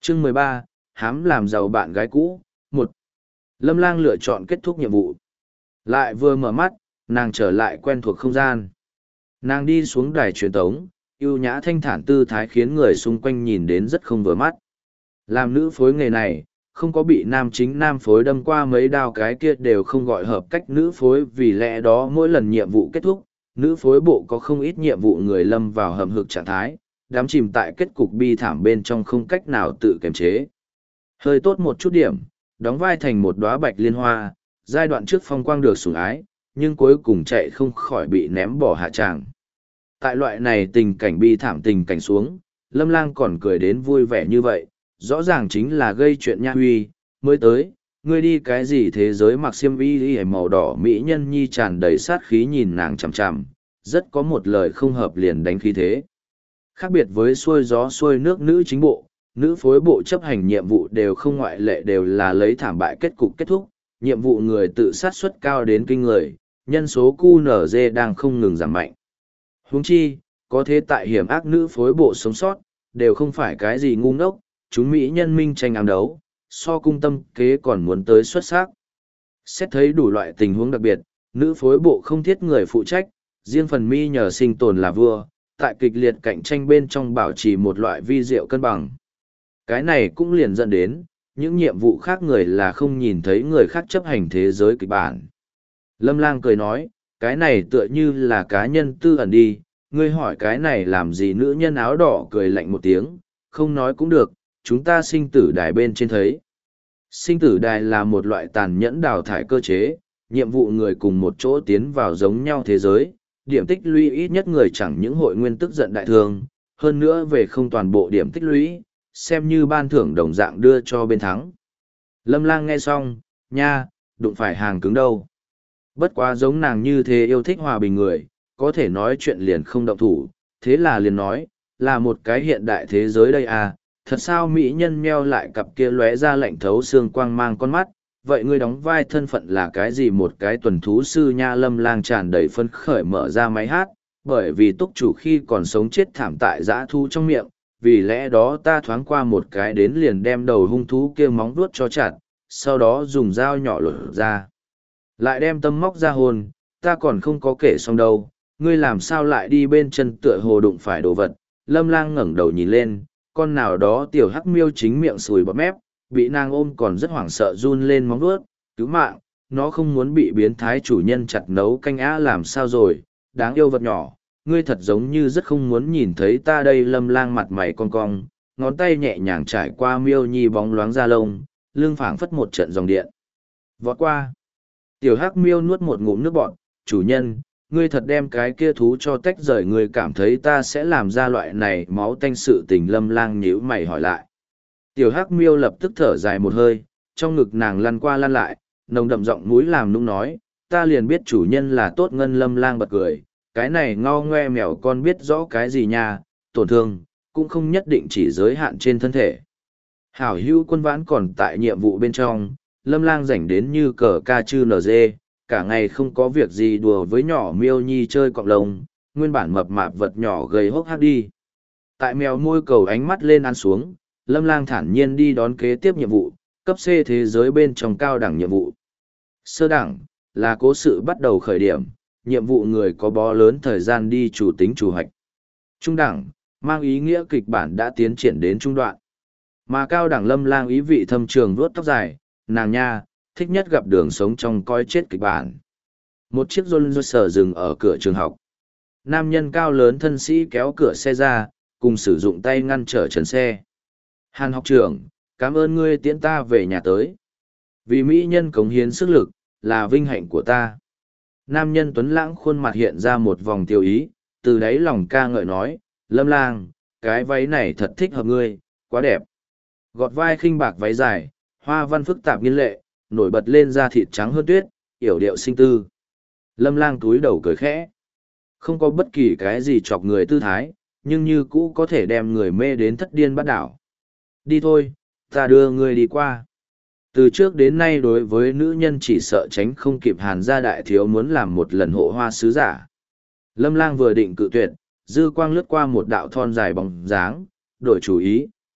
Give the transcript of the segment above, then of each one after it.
Chương 13, hám làm giàu bạn gái cũ. Một. Lâm Lang lựa chọn kết thúc nhiệm vụ. Lại vừa mở mắt, nàng trở lại quen thuộc không gian. Nàng đi xuống đài truyền tống, ưu nhã thanh thản tư thái khiến người xung quanh nhìn đến rất không vừa mắt. Làm nữ phối nghề này, không có bị nam chính nam phối đâm qua mấy đao cái kia đều không gọi hợp cách nữ phối, vì lẽ đó mỗi lần nhiệm vụ kết thúc, nữ phối bộ có không ít nhiệm vụ người lâm vào hầm hực trạng thái, đắm chìm tại kết cục bi thảm bên trong không cách nào tự kiềm chế. Hơi tốt một chút điểm, đóng vai thành một đóa bạch liên hoa, giai đoạn trước phong quang được sủng ái, nhưng cuối cùng chạy không khỏi bị ném bỏ hạ tràng. Tại loại này tình cảnh bi thảm tình cảnh xuống, Lâm Lang còn cười đến vui vẻ như vậy, rõ ràng chính là gây chuyện nha huy, mới tới, ngươi đi cái gì thế giới mặc xiêm y màu đỏ mỹ nhân nhi tràn đầy sát khí nhìn nàng chằm chằm, rất có một lời không hợp liền đánh khí thế. Khác biệt với xuôi gió xuôi nước nữ chính bộ, nữ phối bộ chấp hành nhiệm vụ đều không ngoại lệ đều là lấy thảm bại kết cục kết thúc, nhiệm vụ người tự sát suất cao đến kinh người, nhân số QNZ đang không ngừng giảm mạnh. Huống chi, có thế tại hiểm ác nữ phối bộ sống sót, đều không phải cái gì ngu ngốc, chúng Mỹ nhân minh tranh ám đấu, so cung tâm kế còn muốn tới xuất sắc. Xét thấy đủ loại tình huống đặc biệt, nữ phối bộ không thiết người phụ trách, riêng phần mi nhờ sinh tồn là vua, tại kịch liệt cạnh tranh bên trong bảo trì một loại vi diệu cân bằng. Cái này cũng liền dẫn đến, những nhiệm vụ khác người là không nhìn thấy người khác chấp hành thế giới kịch bản. Lâm Lang cười nói, cái này tựa như là cá nhân tư ẩn đi, ngươi hỏi cái này làm gì, nữ nhân áo đỏ cười lạnh một tiếng, không nói cũng được, chúng ta sinh tử đài bên trên thấy. Sinh tử đài là một loại tàn nhẫn đào thải cơ chế, nhiệm vụ người cùng một chỗ tiến vào giống nhau thế giới, điểm tích lũy ít nhất người chẳng những hội nguyên tức giận đại thương, hơn nữa về không toàn bộ điểm tích lũy, xem như ban thưởng đồng dạng đưa cho bên thắng. Lâm Lang nghe xong, nha, đụng phải hàng cứng đâu. Bất quá giống nàng như thế yêu thích hòa bình người, có thể nói chuyện liền không động thủ, thế là liền nói, là một cái hiện đại thế giới đây à, thật sao mỹ nhân meo lại cặp kia lóe ra lạnh thấu xương quang mang con mắt, vậy ngươi đóng vai thân phận là cái gì? Một cái tuần thú sư nha. Lâm Lang tràn đầy phấn khởi mở ra máy hát, bởi vì túc chủ khi còn sống chết thảm tại dã thu trong miệng, vì lẽ đó ta thoáng qua một cái đến liền đem đầu hung thú kia móng vuốt cho chặt, sau đó dùng dao nhỏ lột ra. Lại đem tâm móc ra hồn, ta còn không có kể xong đâu, ngươi làm sao lại đi bên chân tựa hồ đụng phải đồ vật. Lâm Lang ngẩng đầu nhìn lên, con nào đó tiểu hắc miêu chính miệng sùi bọt mép, bị nàng ôm còn rất hoảng sợ run lên móng vuốt, cứu mạng, nó không muốn bị biến thái chủ nhân chặt nấu canh á. Làm sao rồi, đáng yêu vật nhỏ, ngươi thật giống như rất không muốn nhìn thấy ta đây. Lâm Lang mặt mày cong cong, ngón tay nhẹ nhàng trải qua miêu nhi bóng loáng da lông, lưng phảng phất một trận dòng điện vọt qua. Tiểu hắc miêu nuốt một ngụm nước bọt, chủ nhân, ngươi thật đem cái kia thú cho tách rời, ngươi cảm thấy ta sẽ làm ra loại này máu tanh sự tình? Lâm Lang nhíu mày hỏi lại. Tiểu hắc miêu lập tức thở dài một hơi, trong ngực nàng lăn qua lăn lại, nồng đậm giọng mũi làm nũng nói, ta liền biết chủ nhân là tốt ngân. Lâm Lang bật cười, cái này ngao ngoe mèo con biết rõ cái gì nha, tổn thương, cũng không nhất định chỉ giới hạn trên thân thể. Hảo hữu Quân Vãn còn tại nhiệm vụ bên trong, Lâm Lang rảnh đến như cờ ca chư nở dê, cả ngày không có việc gì đùa với nhỏ miêu nhi chơi cọng lông, nguyên bản mập mạp vật nhỏ gầy hốc hác đi. Tại mèo môi cầu ánh mắt lên ăn xuống, Lâm Lang thản nhiên đi đón kế tiếp nhiệm vụ, cấp C thế giới bên trong cao đẳng nhiệm vụ. Sơ đẳng, là cố sự bắt đầu khởi điểm, nhiệm vụ người có bó lớn thời gian đi chủ tính chủ hoạch. Trung đẳng, mang ý nghĩa kịch bản đã tiến triển đến trung đoạn. Mà cao đẳng Lâm Lang ý vị thâm trường vuốt tóc dài, nàng nha, thích nhất gặp đường sống trong coi chết kịch bản. Một chiếc Rolls-Royce dừng ở cửa trường học. Nam nhân cao lớn thân sĩ kéo cửa xe ra, cùng sử dụng tay ngăn trở trần xe. Hàn học trưởng, cảm ơn ngươi tiễn ta về nhà tới. Vì mỹ nhân cống hiến sức lực, là vinh hạnh của ta. Nam nhân tuấn lãng khuôn mặt hiện ra một vòng tiêu ý, từ đáy lòng ca ngợi nói, Lâm Lang, cái váy này thật thích hợp ngươi, quá đẹp. Gọt vai khinh bạc váy dài, hoa văn phức tạp nghiên lệ, nổi bật lên da thịt trắng hơn tuyết, yểu điệu sinh tư. Lâm Lang túi đầu cười khẽ. Không có bất kỳ cái gì chọc người tư thái, nhưng như cũ có thể đem người mê đến thất điên bắt đảo. Đi thôi, ta đưa ngươi đi qua. Từ trước đến nay đối với nữ nhân chỉ sợ tránh không kịp Hàn gia đại thiếu muốn làm một lần hộ hoa sứ giả. Lâm Lang vừa định cự tuyệt, dư quang lướt qua một đạo thon dài bóng dáng, đổi chủ ý,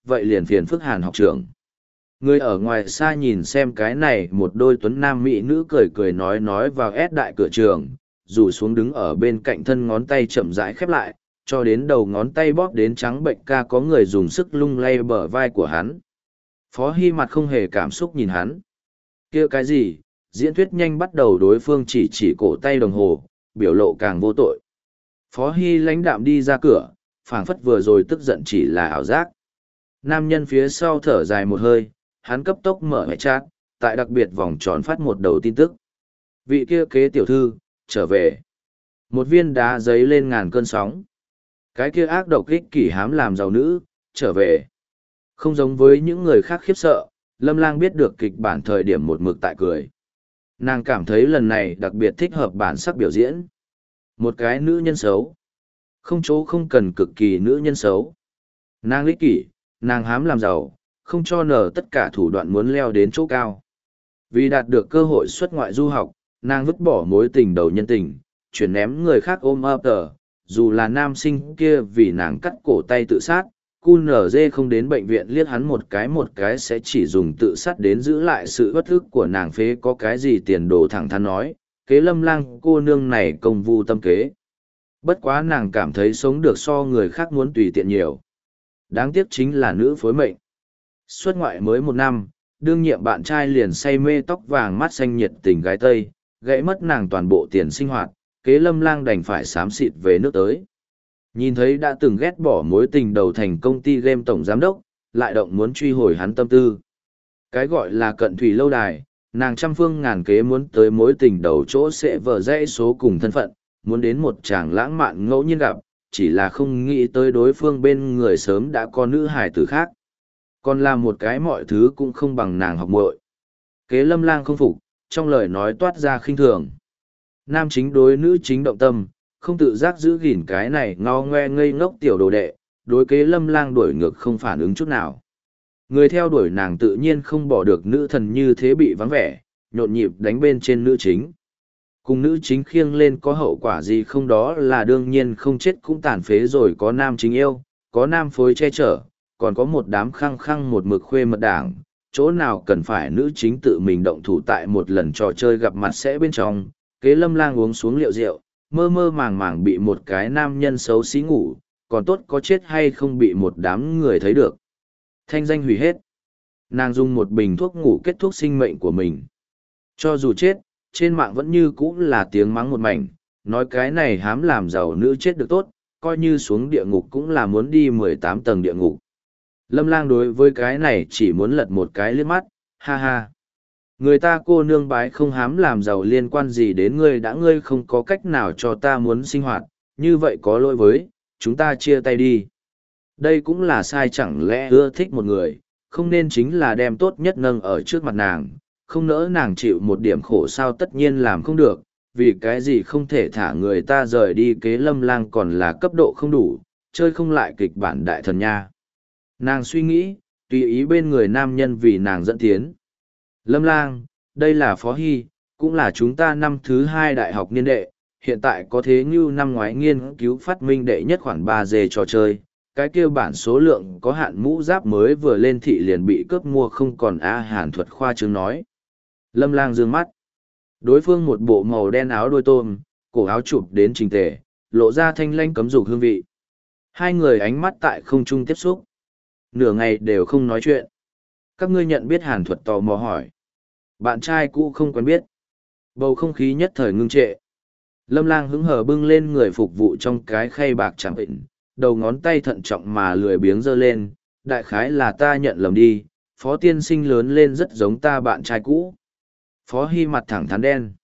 vậy liền phiền phức Hàn học trưởng. Người ở ngoài xa nhìn xem cái này một đôi tuấn nam mỹ nữ cười cười nói vào ép đại cửa trường, rủ xuống đứng ở bên cạnh thân ngón tay chậm rãi khép lại, cho đến đầu ngón tay bóp đến trắng bệnh ca có người dùng sức lung lay bờ vai của hắn. Phó Hy mặt không hề cảm xúc nhìn hắn. Kia cái gì, diễn thuyết nhanh bắt đầu đối phương chỉ cổ tay đồng hồ, biểu lộ càng vô tội. Phó Hy lãnh đạm đi ra cửa, phảng phất vừa rồi tức giận chỉ là ảo giác. Nam nhân phía sau thở dài một hơi, hắn cấp tốc mở hệ chat, tại đặc biệt vòng tròn phát một đầu tin tức. Vị kia kế tiểu thư, trở về. Một viên đá giấy lên ngàn cơn sóng. Cái kia ác độc ích kỷ hám làm giàu nữ, trở về. Không giống với những người khác khiếp sợ, Lâm Lang biết được kịch bản thời điểm một mực tại cười. Nàng cảm thấy lần này đặc biệt thích hợp bản sắc biểu diễn. Một cái nữ nhân xấu. Không chỗ không cần cực kỳ nữ nhân xấu. Nàng ích kỷ, nàng hám làm giàu, không cho nở tất cả thủ đoạn muốn leo đến chỗ cao. Vì đạt được cơ hội xuất ngoại du học, nàng vứt bỏ mối tình đầu nhân tình, chuyển ném người khác ôm ấp tờ, dù là nam sinh kia vì nàng cắt cổ tay tự sát, QNZ không đến bệnh viện liếc hắn một cái sẽ chỉ dùng tự sát đến giữ lại sự bất ức của nàng phế có cái gì tiền đồ thẳng thắn nói, kế Lâm Lang cô nương này công vu tâm kế. Bất quá nàng cảm thấy sống được so người khác muốn tùy tiện nhiều. Đáng tiếc chính là nữ phối mệnh. Xuất ngoại mới 1 năm, đương nhiệm bạn trai liền say mê tóc vàng mắt xanh nhiệt tình gái Tây, gãy mất nàng toàn bộ tiền sinh hoạt, kế Lâm Lang đành phải xám xịt về nước tới. Nhìn thấy đã từng ghét bỏ mối tình đầu thành công ty game tổng giám đốc, lại động muốn truy hồi hắn tâm tư. Cái gọi là cận thủy lâu đài, nàng trăm phương ngàn kế muốn tới mối tình đầu chỗ sẽ vở dãy số cùng thân phận, muốn đến một chàng lãng mạn ngẫu nhiên gặp, chỉ là không nghĩ tới đối phương bên người sớm đã có nữ hài tử khác. Còn là một cái mọi thứ cũng không bằng nàng học muội. Kế Lâm Lang không phục, trong lời nói toát ra khinh thường. Nam chính đối nữ chính động tâm, không tự giác giữ gìn cái này ngao ngoe ngây ngốc tiểu đồ đệ, đối kế Lâm Lang đuổi ngược không phản ứng chút nào. Người theo đuổi nàng tự nhiên không bỏ được nữ thần như thế bị vắng vẻ, nhộn nhịp đánh bên trên nữ chính. Cùng nữ chính khiêng lên có hậu quả gì không đó là đương nhiên không chết cũng tàn phế rồi có nam chính yêu, có nam phối che chở, còn có một đám khăng khăng một mực khuê mật đảng, chỗ nào cần phải nữ chính tự mình động thủ tại một lần trò chơi gặp mặt sẽ bên trong, kế Lâm Lang uống xuống liệu rượu, mơ mơ màng màng bị một cái nam nhân xấu xí ngủ, còn tốt có chết hay không bị một đám người thấy được. Thanh danh hủy hết. Nàng dùng một bình thuốc ngủ kết thúc sinh mệnh của mình. Cho dù chết, trên mạng vẫn như cũ là tiếng mắng một mảnh, nói cái này hám làm giàu nữ chết được tốt, coi như xuống địa ngục cũng là muốn đi 18 tầng địa ngục. Lâm Lang đối với cái này chỉ muốn lật một cái liếc mắt, ha ha. Người ta cô nương bái không hám làm giàu liên quan gì đến ngươi đã ngươi không có cách nào cho ta muốn sinh hoạt, như vậy có lỗi với, chúng ta chia tay đi. Đây cũng là sai chẳng lẽ ưa thích một người, không nên chính là đem tốt nhất nâng ở trước mặt nàng, không nỡ nàng chịu một điểm khổ sao tất nhiên làm không được, vì cái gì không thể thả người ta rời đi kế Lâm Lang còn là cấp độ không đủ, chơi không lại kịch bản đại thần nha. Nàng suy nghĩ, tùy ý bên người nam nhân vì nàng dẫn tiến. Lâm Lang, đây là Phó Hy, cũng là chúng ta năm thứ 2 đại học niên đệ, hiện tại có thế như năm ngoái nghiên cứu phát minh đệ nhất khoảng 3G trò chơi. Cái kêu bản số lượng có hạn mũ giáp mới vừa lên thị liền bị cướp mua không còn Hàn Thuật khoa trương nói. Lâm Lang dương mắt. Đối phương một bộ màu đen áo đôi tôm, cổ áo chụp đến trình tề, lộ ra thanh lanh cấm dục hương vị. Hai người ánh mắt tại không trung tiếp xúc. Nửa ngày đều không nói chuyện. Các ngươi nhận biết Hàn Thuật tò mò hỏi. Bạn trai cũ không quen biết. Bầu không khí nhất thời ngưng trệ. Lâm Lang hứng hờ bưng lên người phục vụ trong cái khay bạc chẳng bệnh, đầu ngón tay thận trọng mà lười biếng giơ lên, đại khái là ta nhận lầm đi, Phó tiên sinh lớn lên rất giống ta bạn trai cũ. Phó Hy mặt thẳng thắn đen.